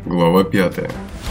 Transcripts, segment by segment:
Глава 5.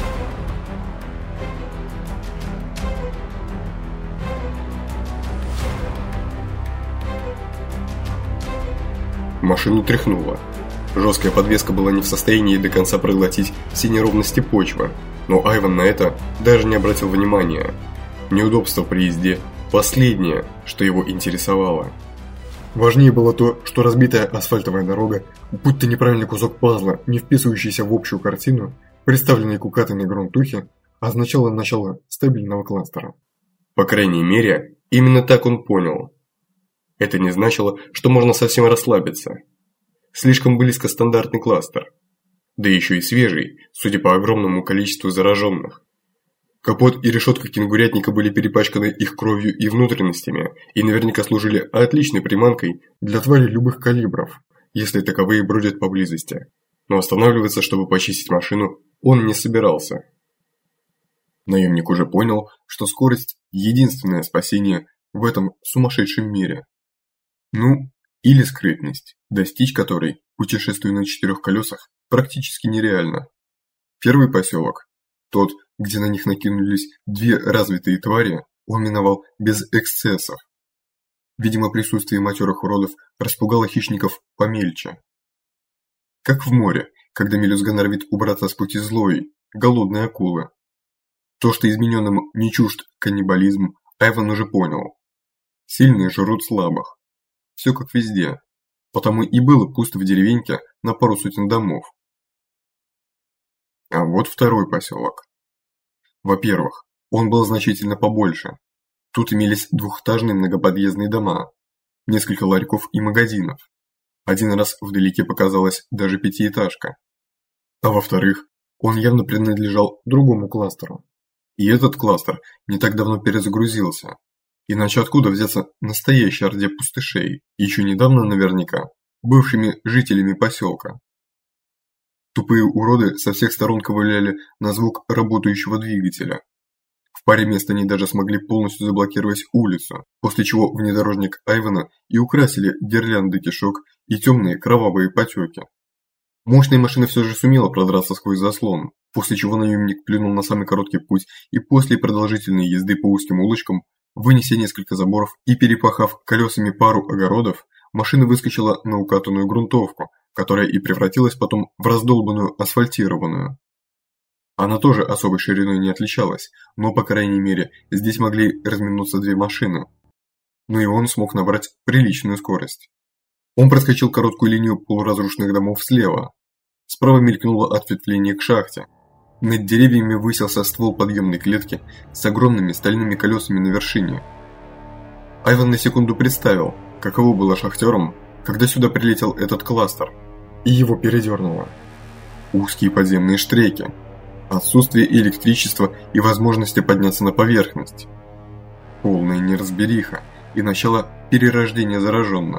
Машину тряхнуло. Жесткая подвеска была не в состоянии до конца проглотить все неровности почвы, но Айван на это даже не обратил внимания. Неудобство при езде – последнее, что его интересовало. Важнее было то, что разбитая асфальтовая дорога, будь то неправильный кусок пазла, не вписывающийся в общую картину, представленный к укатанной грунтухе, означало начало стабильного кластера. По крайней мере, именно так он понял. Это не значило, что можно совсем расслабиться. Слишком близко стандартный кластер. Да еще и свежий, судя по огромному количеству зараженных. Капот и решетка кенгурятника были перепачканы их кровью и внутренностями и наверняка служили отличной приманкой для тварей любых калибров, если таковые бродят поблизости. Но останавливаться, чтобы почистить машину, он не собирался. Наемник уже понял, что скорость – единственное спасение в этом сумасшедшем мире. Ну, или скрытность, достичь которой, путешествуя на 4 колесах, практически нереально. Первый поселок, тот, где на них накинулись 2 развитые твари, он миновал без эксцессов. Видимо, присутствие матерых уродов распугало хищников помельче. Как в море, когда мелюзга норовит убраться с пути злой, голодной акулы. То, что измененным не чужд каннибализм, Айван уже понял. Сильные жрут слабых. Все как везде. Потому и было пусто в деревеньке на пару сотен домов. А вот второй поселок. Во-первых, он был значительно побольше. Тут имелись двухэтажные многоподъездные дома, несколько ларьков и магазинов. Один раз вдалеке показалась даже пятиэтажка. А во-вторых, он явно принадлежал другому кластеру. И этот кластер не так давно перезагрузился. Иначе откуда взяться настоящей орде пустышей, еще недавно наверняка бывшими жителями поселка? Тупые уроды со всех сторон ковыляли на звук работающего двигателя. В паре мест они даже смогли полностью заблокировать улицу, после чего внедорожник Айвана и украсили гирлянды кишок и темные кровавые потеки. Мощная машина все же сумела продраться сквозь заслон, после чего наемник плюнул на самый короткий путь и после продолжительной езды по узким улочкам, вынеся несколько заборов и перепахав колесами пару огородов, машина выскочила на укатанную грунтовку, которая и превратилась потом в раздолбанную асфальтированную. Она тоже особой шириной не отличалась, но, по крайней мере, здесь могли разминуться 2 машины. Но и он смог набрать приличную скорость. Он проскочил короткую линию полуразрушенных домов слева. Справа мелькнуло ответвление к шахте. Над деревьями высился ствол подъемной клетки с огромными стальными колесами на вершине. Айван на секунду представил, каково было шахтерам, когда сюда прилетел этот кластер, и его передернуло. Узкие подземные штреки, отсутствие электричества и возможности подняться на поверхность, полная неразбериха и начало перерождения зараженных.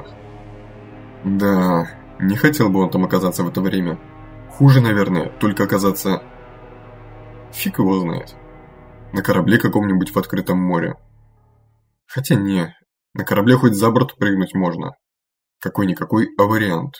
Да, не хотел бы он там оказаться в это время. Хуже, наверное, только оказаться... Фиг его знает. На корабле каком-нибудь в открытом море. Хотя не, на корабле хоть за борт прыгнуть можно. Какой-никакой, а вариант.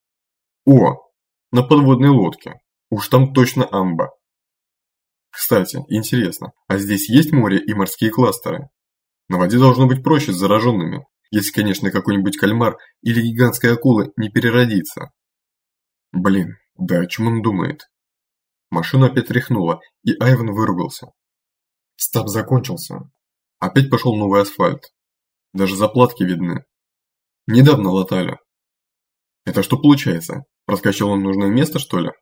О, на подводной лодке. Уж там точно амба. Кстати, интересно, а здесь есть море и морские кластеры? На воде должно быть проще с зараженными, если, конечно, какой-нибудь кальмар или гигантская акула не переродится. Блин, да о чем он думает? Машину опять тряхнуло, и Айван выругался. Стаб закончился. Опять пошел новый асфальт. Даже заплатки видны. Недавно латали. Это что получается? Проскочил он нужное место, что ли?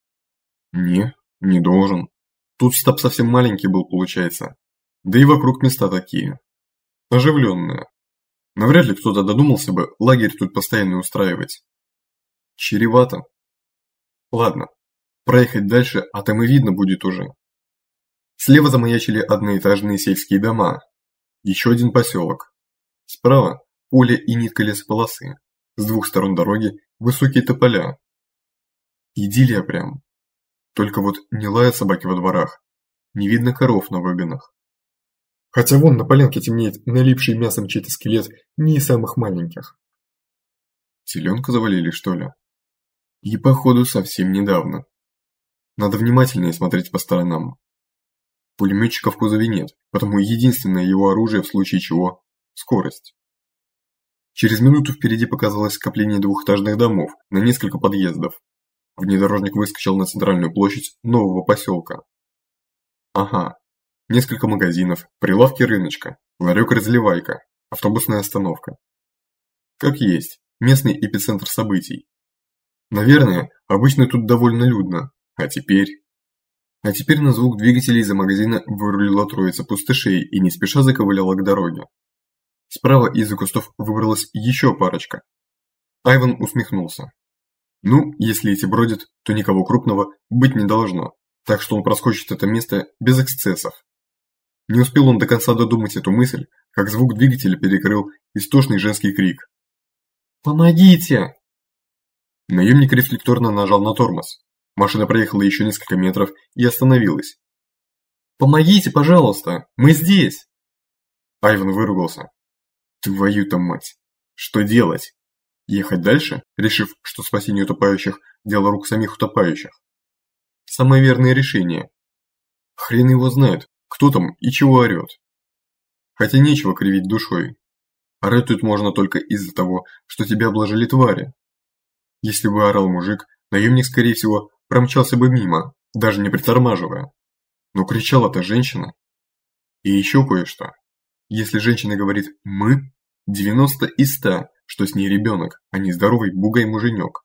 Не должен. Тут стаб совсем маленький был, получается. Да и вокруг места такие. Оживленные. Навряд ли кто-то додумался бы лагерь тут постоянно устраивать. Чревато. Ладно, проехать дальше, а там и видно будет уже. Слева замаячили одноэтажные сельские дома. Еще один поселок. Справа поле и нитка лесополосы. С 2 сторон дороги высокие тополя. Идиллия прям. Только вот не лают собаки во дворах. Не видно коров на выгонах. Хотя вон на полянке темнеет налипший мясом чей-то скелет не из самых маленьких. Теленка завалили, что ли? И походу совсем недавно. Надо внимательнее смотреть по сторонам. Пулеметчика в кузове нет, потому единственное его оружие в случае чего – скорость. Через минуту впереди показалось скопление двухэтажных домов на несколько подъездов. Внедорожник выскочил на центральную площадь нового поселка. Ага, несколько магазинов, прилавки рыночка, ларек-разливайка, автобусная остановка. Как есть, местный эпицентр событий. Наверное, обычно тут довольно людно, а теперь на звук двигателей из-за магазина вырулила троица пустышей и не спеша заковыляла к дороге. Справа из-за кустов выбралась еще парочка. Айван усмехнулся. Ну, если эти бродят, то никого крупного быть не должно, так что он проскочит это место без эксцессов. Не успел он до конца додумать эту мысль, как звук двигателя перекрыл истошный женский крик. «Помогите!» Наемник рефлекторно нажал на тормоз. Машина проехала еще несколько метров и остановилась. «Помогите, пожалуйста! Мы здесь!» Айван выругался. «Твою-то мать! Что делать? Ехать дальше, решив, что спасение утопающих – дело рук самих утопающих? Самое верное решение. Хрен его знает, кто там и чего орет. Хотя нечего кривить душой. Орать тут можно только из-за того, что тебя обложили твари. Если бы орал мужик, наемник, скорее всего, промчался бы мимо, даже не притормаживая. Но кричала-то женщина. И еще кое-что. Если женщина говорит «мы», 90 из 100, что с ней ребенок, а не здоровый бугай-муженек.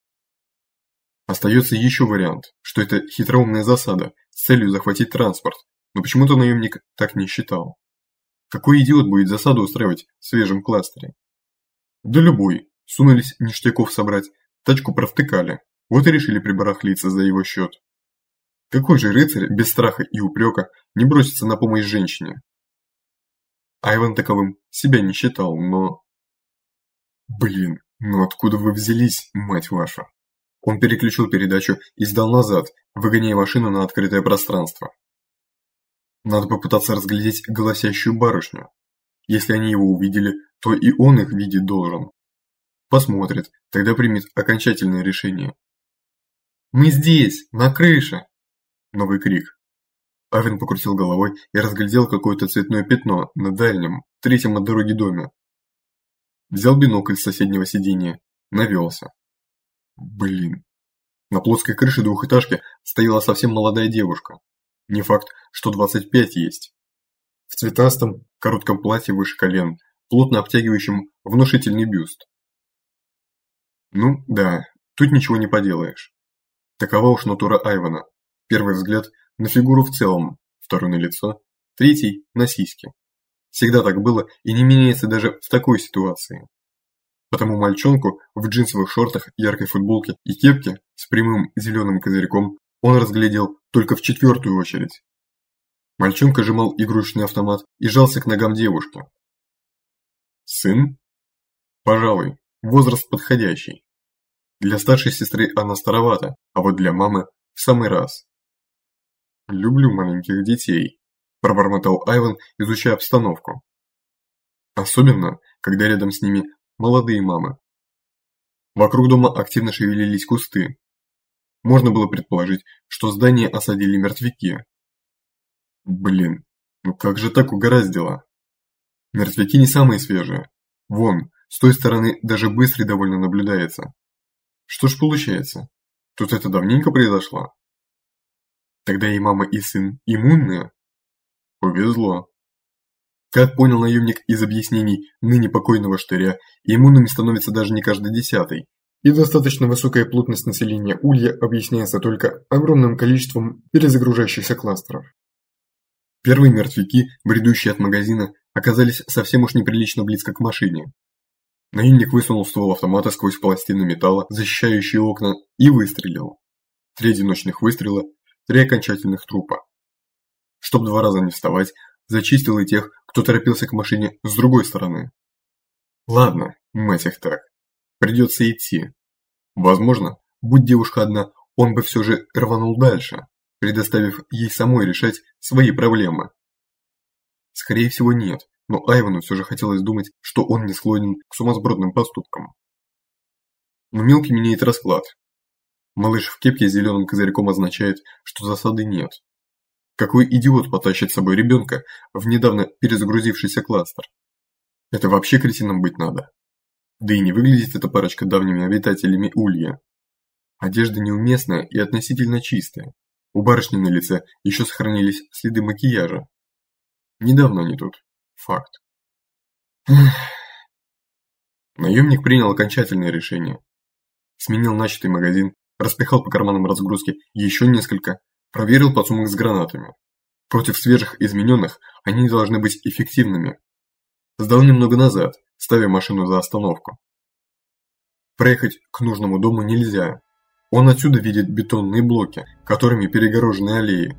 Остается еще вариант, что это хитроумная засада с целью захватить транспорт, но почему-то наемник так не считал. Какой идиот будет засаду устраивать в свежем кластере? Да любой. Сунулись ништяков собрать, тачку провтыкали, вот и решили прибарахлиться за его счет. Какой же рыцарь без страха и упрека не бросится на помощь женщине? Айван таковым себя не считал, но... Блин, ну откуда вы взялись, мать вашу? Он переключил передачу и сдал назад, выгоняя машину на открытое пространство. Надо попытаться разглядеть голосящую барышню. Если они его увидели, то и он их видеть должен. Посмотрит, тогда примет окончательное решение. «Мы здесь, на крыше!» Новый крик. Айван покрутил головой и разглядел какое-то цветное пятно на дальнем, третьем от дороги доме. Взял бинокль с соседнего сиденья, навелся. Блин. На плоской крыше двухэтажки стояла совсем молодая девушка. Не факт, что 25 есть. В цветастом, коротком платье выше колен, плотно обтягивающем внушительный бюст. Ну да, тут ничего не поделаешь. Такова уж натура Айвана. Первый взгляд на фигуру в целом, второй на лицо, третий на сиськи. Всегда так было и не меняется даже в такой ситуации. Потому мальчонку в джинсовых шортах, яркой футболке и кепке с прямым зеленым козырьком он разглядел только в четвертую очередь. Мальчонка сжимал игрушечный автомат и жался к ногам девушки. Сын? Пожалуй, возраст подходящий. Для старшей сестры она старовата, а вот для мамы в самый раз. «Люблю маленьких детей», – пробормотал Айван, изучая обстановку. Особенно, когда рядом с ними молодые мамы. Вокруг дома активно шевелились кусты. Можно было предположить, что здание осадили мертвяки. Блин, ну как же так угораздило? Мертвяки не самые свежие. Вон, с той стороны даже быстрый довольно наблюдается. Что ж получается? Тут это давненько произошло? Тогда и мама, и сын иммунные? Повезло. Как понял наемник из объяснений ныне покойного Штыря, иммунными становится даже не каждый десятый, и достаточно высокая плотность населения Улья объясняется только огромным количеством перезагружающихся кластеров. Первые мертвяки, бредущие от магазина, оказались совсем уж неприлично близко к машине. Наемник высунул ствол автомата сквозь пластины металла, защищающие окна, и выстрелил. 3 одиночных выстрела, 3 окончательных трупа. Чтоб 2 раза не вставать, зачистил и тех, кто торопился к машине с другой стороны. Ладно, мать их так. Придется идти. Возможно, будь девушка одна, он бы все же рванул дальше, предоставив ей самой решать свои проблемы. Скорее всего нет, но Айвану все же хотелось думать, что он не склонен к сумасбродным поступкам. Но мелкий меняет расклад. Малыш в кепке с зеленым козырьком означает, что засады нет. Какой идиот потащит с собой ребенка в недавно перезагрузившийся кластер? Это вообще кретином быть надо. Да и не выглядит эта парочка давними обитателями Улья. Одежда неуместная и относительно чистая. У барышни на лице еще сохранились следы макияжа. Недавно они тут. Факт. Наемник принял окончательное решение. Сменил начатый магазин, распихал по карманам разгрузки еще несколько, проверил подсумок с гранатами. Против свежих измененных они не должны быть эффективными. Сдал немного назад, ставя машину за остановку. Проехать к нужному дому нельзя. Он отсюда видит бетонные блоки, которыми перегорожены аллеи.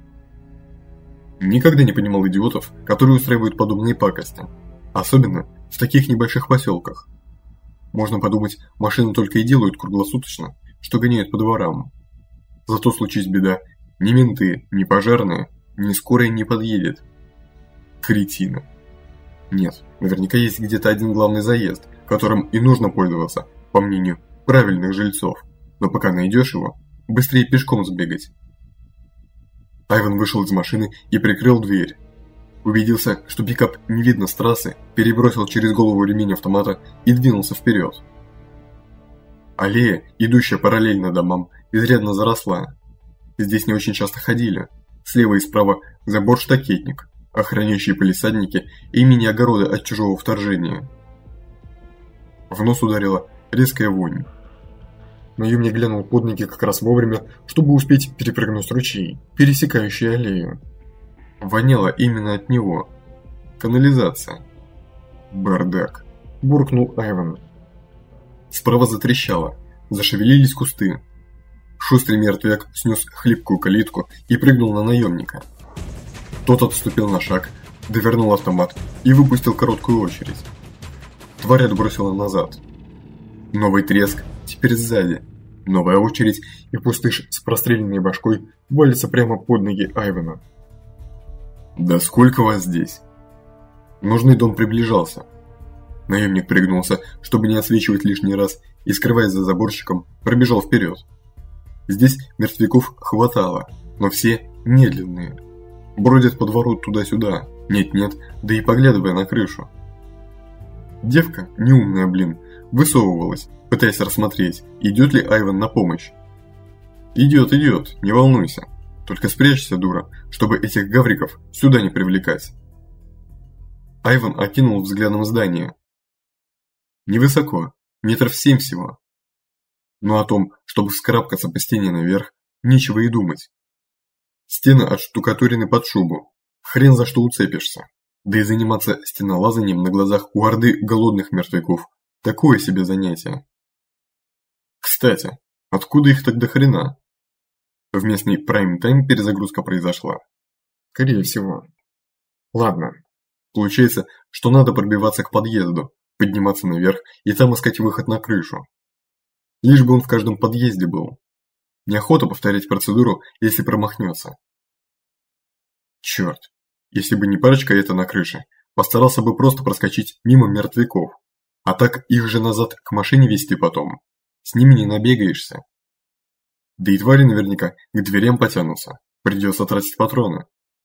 Никогда не понимал идиотов, которые устраивают подобные пакости. Особенно в таких небольших поселках. Можно подумать, машины только и делают круглосуточно, что гоняют по дворам. Зато случись беда, ни менты, ни пожарные, ни скорая не подъедет. Кретины. Нет, наверняка есть где-то один главный заезд, которым и нужно пользоваться, по мнению правильных жильцов. Но пока найдешь его, быстрее пешком сбегать. Айван вышел из машины и прикрыл дверь. Убедился, что пикап не видно с трассы, перебросил через голову ремень автомата и двинулся вперед. Аллея, идущая параллельно домам, изрядно заросла. Здесь не очень часто ходили. Слева и справа забор-штакетник, охраняющие палисадники и мини-огороды от чужого вторжения. В нос ударила резкая вонь. Наемник глянул под ноги как раз вовремя, чтобы успеть перепрыгнуть ручей, пересекающий аллею. Воняло именно от него. Канализация. Бардак. Буркнул Айван. Справа затрещало. Зашевелились кусты. Шустрый мертвяк снес хлипкую калитку и прыгнул на наемника. Тот отступил на шаг, довернул автомат и выпустил короткую очередь. Тварь отбросила назад. Новый треск, теперь сзади. Новая очередь, и пустыш с простреленной башкой валится прямо под ноги Айвана. «Да сколько вас здесь?» Нужный дом приближался. Наемник пригнулся, чтобы не отсвечивать лишний раз, и, скрываясь за заборчиком, пробежал вперед. Здесь мертвяков хватало, но все медленные. Бродят по двору туда-сюда, нет-нет, да и поглядывая на крышу. Девка, неумная, высовывалась, пытаясь рассмотреть, идет ли Айван на помощь. «Идет, не волнуйся. Только спрячься, дура, чтобы этих гавриков сюда не привлекать». Айван окинул взглядом здание. Невысоко, 7 метров всего. Но о том, чтобы вскарабкаться по стене наверх, нечего и думать. Стены отштукатурены под шубу, хрен за что уцепишься. Да и заниматься стенолазанием на глазах у орды голодных мертвяков – такое себе занятие. Кстати, откуда их так до хрена? В местный прайм-тайм перезагрузка произошла. Скорее всего. Ладно. Получается, что надо пробиваться к подъезду, подниматься наверх и там искать выход на крышу. Лишь бы он в каждом подъезде был. Неохота повторять процедуру, если промахнется. Черт, если бы не парочка эта на крыше, постарался бы просто проскочить мимо мертвяков. А так их же назад к машине везти потом. С ними не набегаешься. Да и твари наверняка к дверям потянутся. Придется тратить патроны.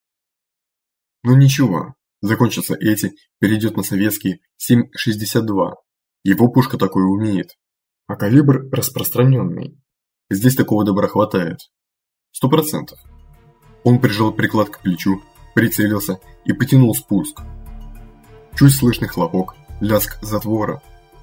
Но ничего, закончатся эти, перейдет на советский 7,62. Его пушка такое умеет. А калибр распространенный. Здесь такого добра хватает. 100%. Он прижал приклад к плечу, прицелился и потянул спуск. Чуть слышный хлопок, лязг затвора.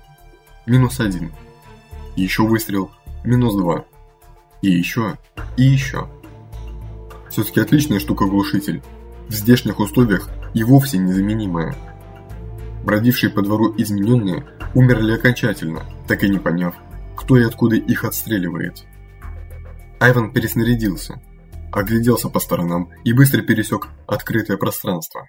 -1. Еще выстрел, -2. И еще, и еще. Все-таки отличная штука глушитель. В здешних условиях и вовсе незаменимая. Бродившие по двору измененные умерли окончательно, так и не поняв, кто и откуда их отстреливает. Айван переснарядился, огляделся по сторонам и быстро пересек открытое пространство.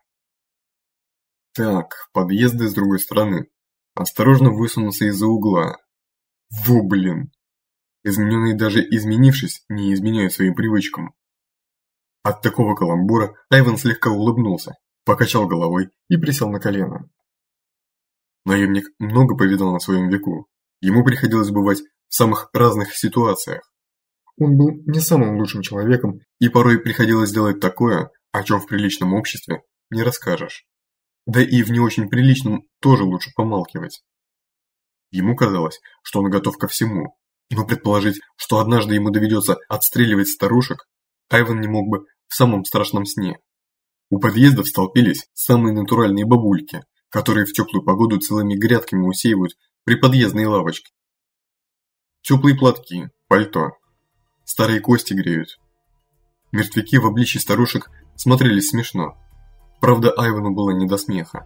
Так, подъезды с другой стороны. Осторожно высунулся из-за угла. Во блин! Измененные даже изменившись, не изменяют своим привычкам. От такого каламбура Айван слегка улыбнулся, покачал головой и присел на колено. Наемник много повидал на своем веку. Ему приходилось бывать в самых разных ситуациях. Он был не самым лучшим человеком, и порой приходилось делать такое, о чем в приличном обществе не расскажешь. Да и в не очень приличном тоже лучше помалкивать. Ему казалось, что он готов ко всему, но предположить, что однажды ему доведется отстреливать старушек, Айван не мог бы в самом страшном сне. У подъездов столпились самые натуральные бабульки, которые в теплую погоду целыми грядками усеивают приподъездные лавочки. Теплые платки, пальто, старые кости греют. Мертвяки в обличье старушек смотрелись смешно. Правда, Айвану было не до смеха.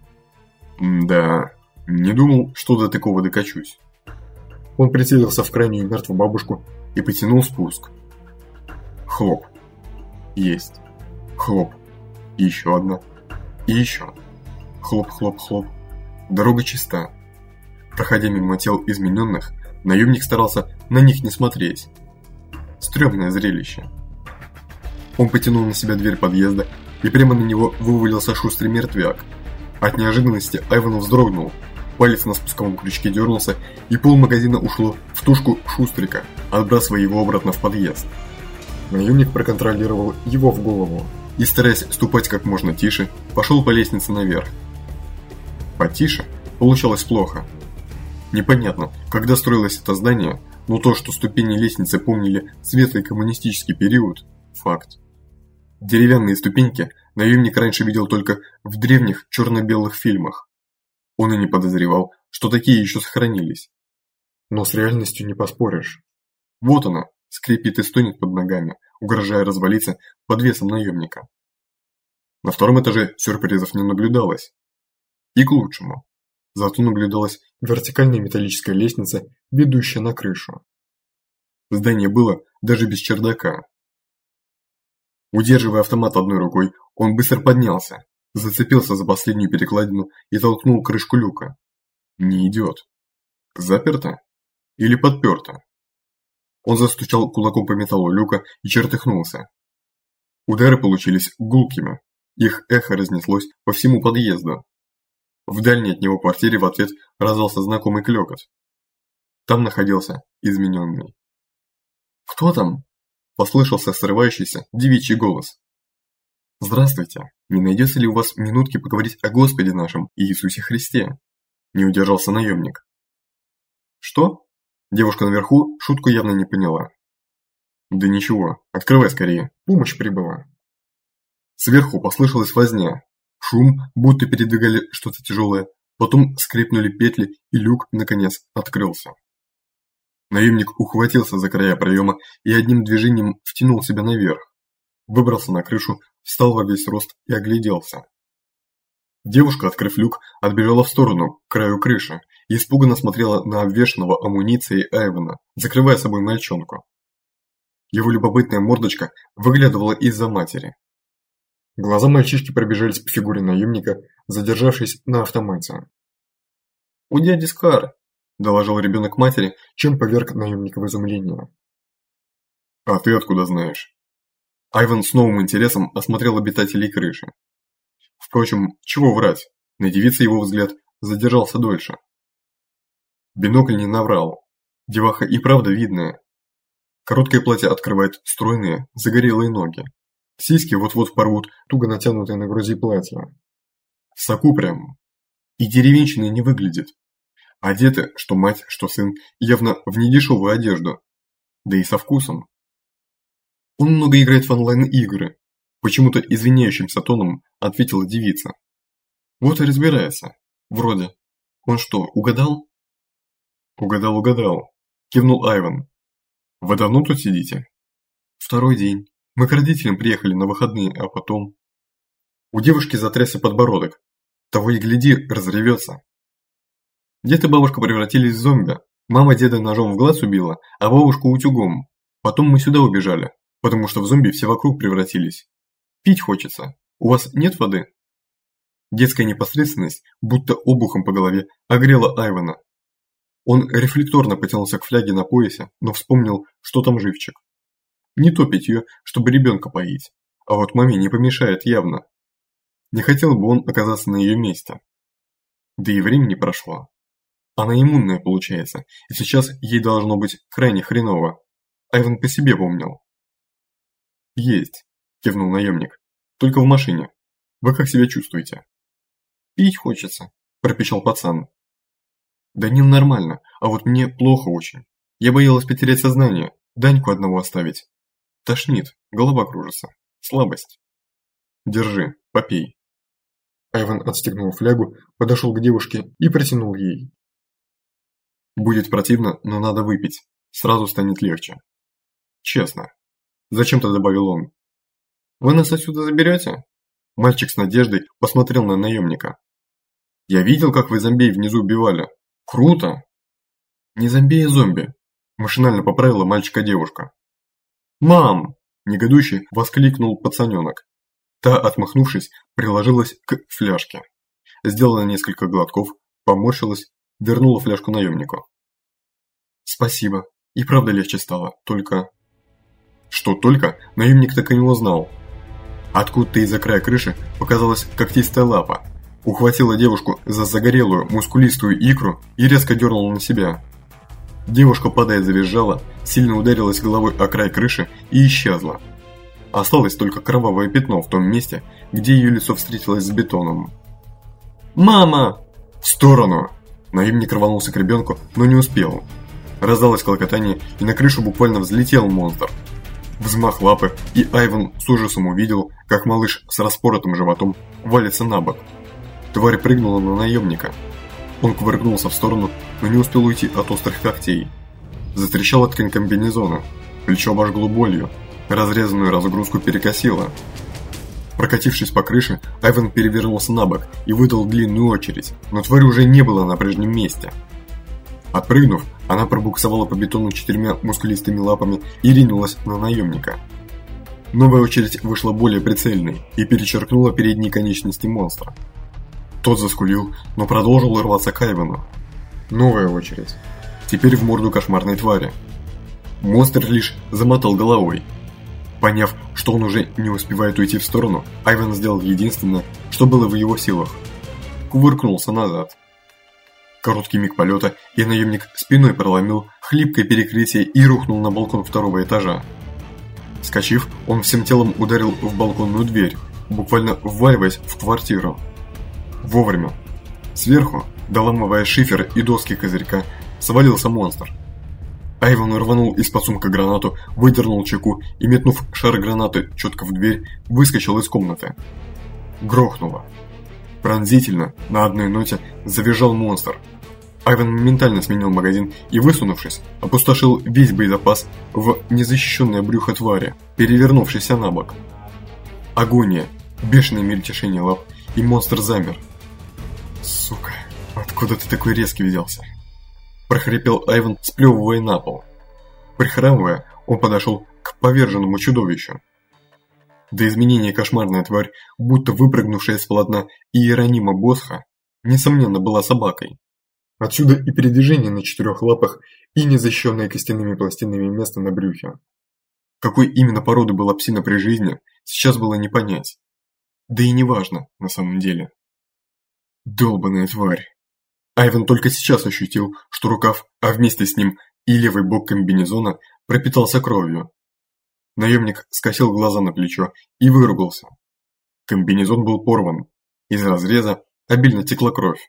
Да, не думал, что до такого докачусь. Он прицелился в крайнюю мертвую бабушку и потянул спуск. Хлоп. Есть. Хлоп. И еще одна. И еще. Хлоп-хлоп-хлоп. Дорога чиста. Проходя мимо тел измененных, наемник старался на них не смотреть. Стрёмное зрелище. Он потянул на себя дверь подъезда, и прямо на него вывалился шустрый мертвяк. От неожиданности Айван вздрогнул, палец на спусковом крючке дернулся, и полмагазина ушло в тушку шустрика, отбрасывая его обратно в подъезд. Наемник проконтролировал его в голову и, стараясь ступать как можно тише, пошел по лестнице наверх. Потише получалось плохо. Непонятно, когда строилось это здание, но то, что ступени лестницы помнили светлый коммунистический период – факт. Деревянные ступеньки наемник раньше видел только в древних черно-белых фильмах. Он и не подозревал, что такие еще сохранились. Но с реальностью не поспоришь. Вот она, скрипит и стонет под ногами, угрожая развалиться под весом наемника. На втором этаже сюрпризов не наблюдалось. И к лучшему. Зато наблюдалась вертикальная металлическая лестница, ведущая на крышу. Здание было даже без чердака. Удерживая автомат одной рукой, он быстро поднялся, зацепился за последнюю перекладину и толкнул крышку люка. Не идет. Заперто? Или подперто? Он застучал кулаком по металлу люка и чертыхнулся. Удары получились гулкими, их эхо разнеслось по всему подъезду. В дальней от него квартире в ответ раздался знакомый клёкот. Там находился измененный. «Кто там?» – послышался срывающийся девичий голос. «Здравствуйте, не найдется ли у вас минутки поговорить о Господе нашем Иисусе Христе?» – не удержался наемник. «Что?» – девушка наверху шутку явно не поняла. «Да ничего, открывай скорее, помощь прибыла». Сверху послышалась возня, шум, будто передвигали что-то тяжелое, потом скрипнули петли, и люк, наконец, открылся. Наемник ухватился за края проема и одним движением втянул себя наверх. Выбрался на крышу, встал во весь рост и огляделся. Девушка, открыв люк, отбежала в сторону, к краю крыши, и испуганно смотрела на обвешанного амуницией Айвана, закрывая собой мальчонку. Его любопытная мордочка выглядывала из-за матери. Глаза мальчишки пробежались по фигуре наемника, задержавшись на автомате. «У дяди Скар», – доложил ребенок матери, чем поверг наемника в изумление. «А ты откуда знаешь?» Айван с новым интересом осмотрел обитателей крыши. Впрочем, чего врать, на девице его взгляд задержался дольше. Бинокль не наврал, деваха и правда видная. Короткое платье открывает стройные, загорелые ноги. Сиськи вот-вот порвут туго натянутые на груди платья. В соку прям. И деревенщиной не выглядит. Одеты, что мать, что сын, явно в недешевую одежду. Да и со вкусом. Он много играет в онлайн-игры. Почему-то извиняющимся тоном ответила девица. Вот и разбирается. Вроде. Он что, угадал? Угадал, кивнул Айван. Вы давно тут сидите? Второй день. Мы к родителям приехали на выходные, а потом... У девушки затрясся подбородок. Того и гляди, разревется. Дед и бабушка превратились в зомби. Мама деда ножом в глаз убила, а бабушку утюгом. Потом мы сюда убежали, потому что в зомби все вокруг превратились. Пить хочется. У вас нет воды? Детская непосредственность, будто обухом по голове, огрела Айвана. Он рефлекторно потянулся к фляге на поясе, но вспомнил, что там живчик. Не то питье, чтобы ребенка поить, а вот маме не помешает явно. Не хотел бы он оказаться на ее месте. Да и времени прошло. Она иммунная получается, и сейчас ей должно быть крайне хреново. Айван по себе помнил. «Есть», – кивнул наемник. «Только в машине. Вы как себя чувствуете?» «Пить хочется», – пропищал пацан. «Да не нормально, а вот мне плохо очень. Я боялась потерять сознание, Даньку одного оставить. Тошнит, голова кружится, слабость. Держи, попей». Айван отстегнул флягу, подошел к девушке и протянул ей. «Будет противно, но надо выпить, сразу станет легче. Честно». Зачем-то добавил он. «Вы нас отсюда заберете?» Мальчик с надеждой посмотрел на наемника. «Я видел, как вы зомби внизу убивали. Круто!» «Не зомби, а зомби», машинально поправила мальчика девушка. «Мам!» – негодующе воскликнул пацаненок. Та, отмахнувшись, приложилась к фляжке. Сделала несколько глотков, поморщилась, вернула фляжку наемнику. «Спасибо, и правда легче стало, только...» Что только, наемник так и не узнал. Откуда-то из-за края крыши показалась когтистая лапа, ухватила девушку за загорелую, мускулистую икру и резко дернула на себя. Девушка, падая, завизжала, сильно ударилась головой о край крыши и исчезла. Осталось только кровавое пятно в том месте, где ее лицо встретилось с бетоном. «Мама!» «В сторону!» Наемник рванулся к ребенку, но не успел. Раздалось клокотание, и на крышу буквально взлетел монстр. Взмах лапы, и Айван с ужасом увидел, как малыш с распоротым животом валится на бок. Тварь прыгнула на наемника. Он кувыркнулся в сторону, но не успел уйти от острых когтей. Затрещала ткань комбинезона, плечо обожгло болью, разрезанную разгрузку перекосило. Прокатившись по крыше, Айван перевернулся на бок и выдал длинную очередь, но тварь уже не была на прежнем месте. Отпрыгнув, она пробуксовала по бетону 4 мускулистыми лапами и ринулась на наемника. Новая очередь вышла более прицельной и перечеркнула передние конечности монстра. Тот заскулил, но продолжил рваться к Айвану. Новая очередь. Теперь в морду кошмарной твари. Монстр лишь замотал головой. Поняв, что он уже не успевает уйти в сторону, Айван сделал единственное, что было в его силах. Кувыркнулся назад. Короткий миг полета, и наемник спиной проломил хлипкое перекрытие и рухнул на балкон 2-го этажа. Вскочив, он всем телом ударил в балконную дверь, буквально вваливаясь в квартиру. Вовремя. Сверху, доламывая шифер и доски козырька, свалился монстр. Айван рванул из-под сумка гранату, выдернул чеку и, метнув шар гранаты четко в дверь, выскочил из комнаты. Грохнуло. Пронзительно, на одной ноте, завизжал монстр. Айван моментально сменил магазин и, высунувшись, опустошил весь боезапас в незащищенное брюхо твари, перевернувшийся на бок. Агония, бешеное мельтешение лап, и монстр замер. «Сука, откуда ты такой резкий взялся?» прохрипел Айван, сплевывая на пол. Прихрамывая, он подошел к поверженному чудовищу. До изменения кошмарная тварь, будто выпрыгнувшая из полотна Иеронима Босха, несомненно была собакой. Отсюда и передвижение на 4 лапах, и незащищенное костяными пластинами место на брюхе. Какой именно породы была псина при жизни, сейчас было не понять. Да и не важно, на самом деле. Долбаная тварь. Айван только сейчас ощутил, что рукав, а вместе с ним и левый бок комбинезона пропитался кровью. Наемник скосил глаза на плечо и выругался. Комбинезон был порван. Из разреза обильно текла кровь.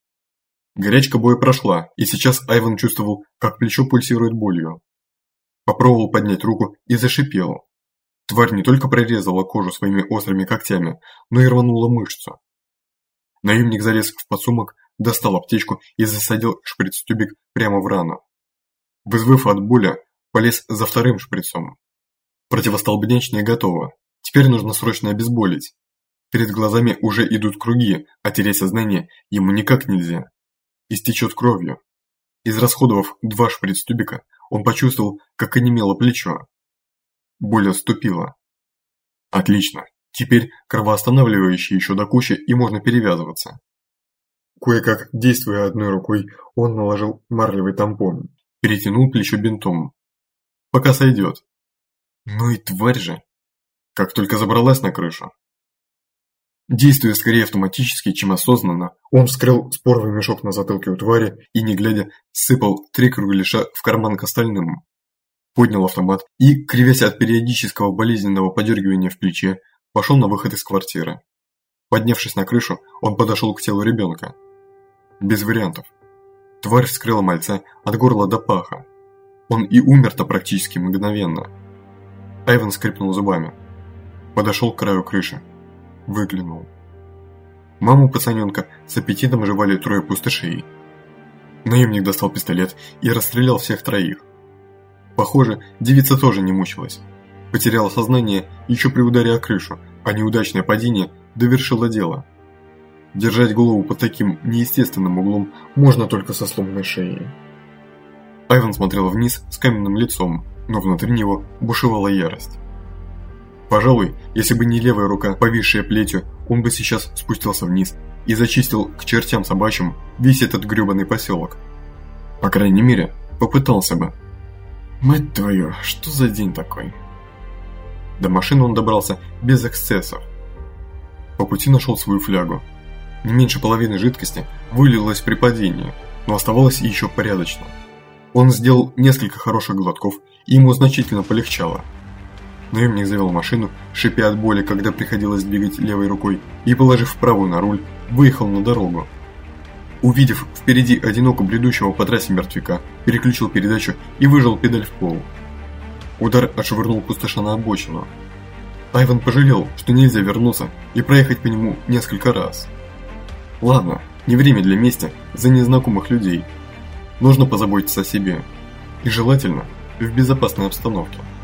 Горячка боя прошла, и сейчас Айван чувствовал, как плечо пульсирует болью. Попробовал поднять руку и зашипел. Тварь не только прорезала кожу своими острыми когтями, но и рванула мышцу. Наемник залез в подсумок, достал аптечку и засадил шприц-тюбик прямо в рану. Взвыв от боли, полез за вторым шприцом. Противостолбнячное готово. Теперь нужно срочно обезболить. Перед глазами уже идут круги, а терять сознание ему никак нельзя. Истечет кровью. Израсходовав 2 шприц-тюбика, он почувствовал, как онемело плечо. Боль отступила. Отлично. Теперь кровоостанавливающее еще до кучи, и можно перевязываться. Кое-как, действуя одной рукой, он наложил марлевый тампон, перетянул плечо бинтом. Пока сойдет. Ну и тварь же. Как только забралась на крышу. Действуя скорее автоматически, чем осознанно, он вскрыл споровый мешок на затылке у твари и, не глядя, сыпал 3 кругляша в карман к остальным. поднял автомат и, кривясь от периодического болезненного подергивания в плече, пошел на выход из квартиры. Поднявшись на крышу, он подошел к телу ребенка. Без вариантов. Тварь вскрыла мальца от горла до паха. Он и умер-то практически мгновенно. Айван скрипнул зубами. Подошел к краю крыши. Выглянул. Маму пацаненка с аппетитом жевали трое пустышей. Наемник достал пистолет и расстрелял всех троих. Похоже, девица тоже не мучилась. Потеряла сознание еще при ударе о крышу, а неудачное падение довершило дело. Держать голову под таким неестественным углом можно только со сломанной шеей. Айван смотрел вниз с каменным лицом, но внутри него бушевала ярость. Пожалуй, если бы не левая рука, повисшая плетью, он бы сейчас спустился вниз и зачистил к чертям собачьим весь этот грёбаный поселок. По крайней мере, попытался бы. Мать твою, что за день такой? До машины он добрался без эксцессов. По пути нашел свою флягу. Не меньше половины жидкости вылилось при падении, но оставалось еще порядочно. Он сделал несколько хороших глотков, и ему значительно полегчало. Наемник завел машину, шипя от боли, когда приходилось двигать левой рукой, и, положив правую на руль, выехал на дорогу. Увидев впереди одиноко бредущего по трассе мертвяка, переключил передачу и выжал педаль в пол. Удар отшвырнул пустыша на обочину. Айван пожалел, что нельзя вернуться и проехать по нему несколько раз. Ладно, не время для мести за незнакомых людей. Нужно позаботиться о себе. И желательно в безопасной обстановке.